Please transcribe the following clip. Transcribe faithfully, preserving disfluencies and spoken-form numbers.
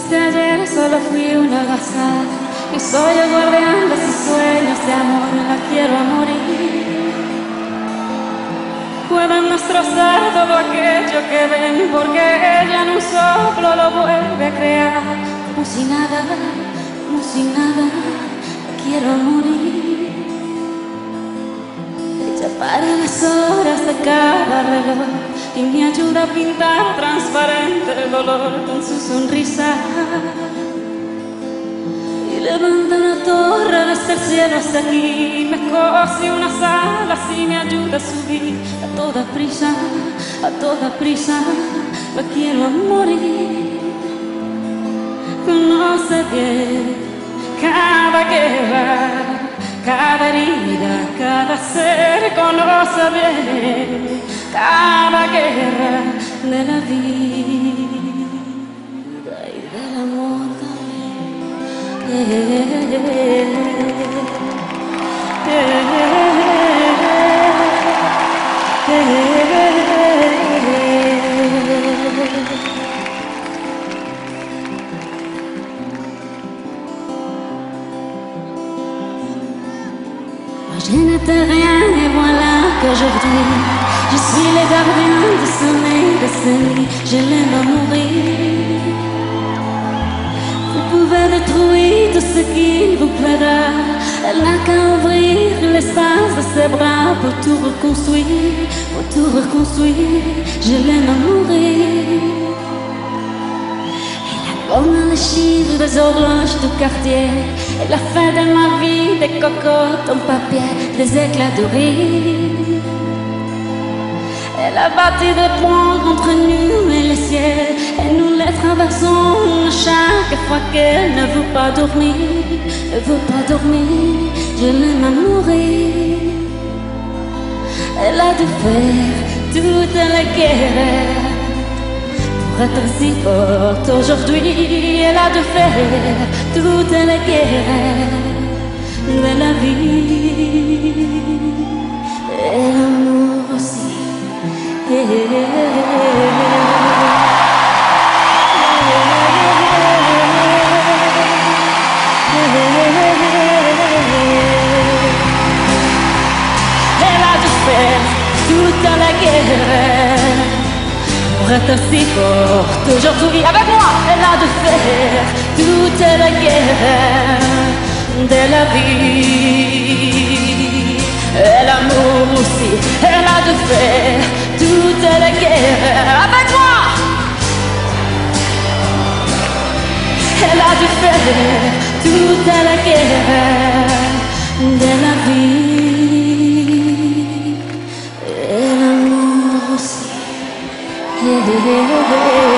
fuiste ayer, solo fui una gazada. Y soy el guardián de sus sueños de amor, la quiero a morir. Pueden destrozar todo aquello que ven, porque ella en un soplo lo vuelve a crear. Como si nada, como si nada, la quiero a morir. Ella para las horas de cada reloj y me ayuda a pintar transparente el dolor con su sonrisa. Y levanta una torre desde el cielo hasta aquí, me cose unas alas y me ayuda a subir. A toda prisa, a toda prisa, la quiero a morir. Conoce bien cada guerra, cada herida, cada ser, conoce bien cada guerra de la vida y del amor también. Yeah, yeah, je n'étais rien et voilà qu'aujourd'hui je suis le gardien de sommeil de ce lit. Je l'aime à mourir. Vous pouvez détruire tout ce qui vous plaira. Elle n'a qu'à ouvrir l'espace de ses bras pour tout reconstruire, pour tout reconstruire. Je l'aime à mourir. Comme les chiffres des horloges du quartier, elle a fait de ma vie des cocottes en papier, des éclats de rire. Elle a bâti des ponts entre nous et le ciel, et nous les traversons chaque fois qu'elle ne veut pas dormir, ne veut pas dormir. Je l'aime à mourir. Elle a dû faire toute la guerre pour être si forte aujourd'hui. Elle a dû faire toute la guerre de la vie et l'amour aussi. Yeah, yeah, yeah. Elle a dû faire toute la guerre pour être si forte aujourd'hui. Avec moi, elle a dû faire toute la guerre de la vie et l'amour aussi. Elle a dû faire toute la guerre. Avec moi, elle a dû faire toute la guerre de la vie et l'amour aussi. Yeah, yeah, yeah.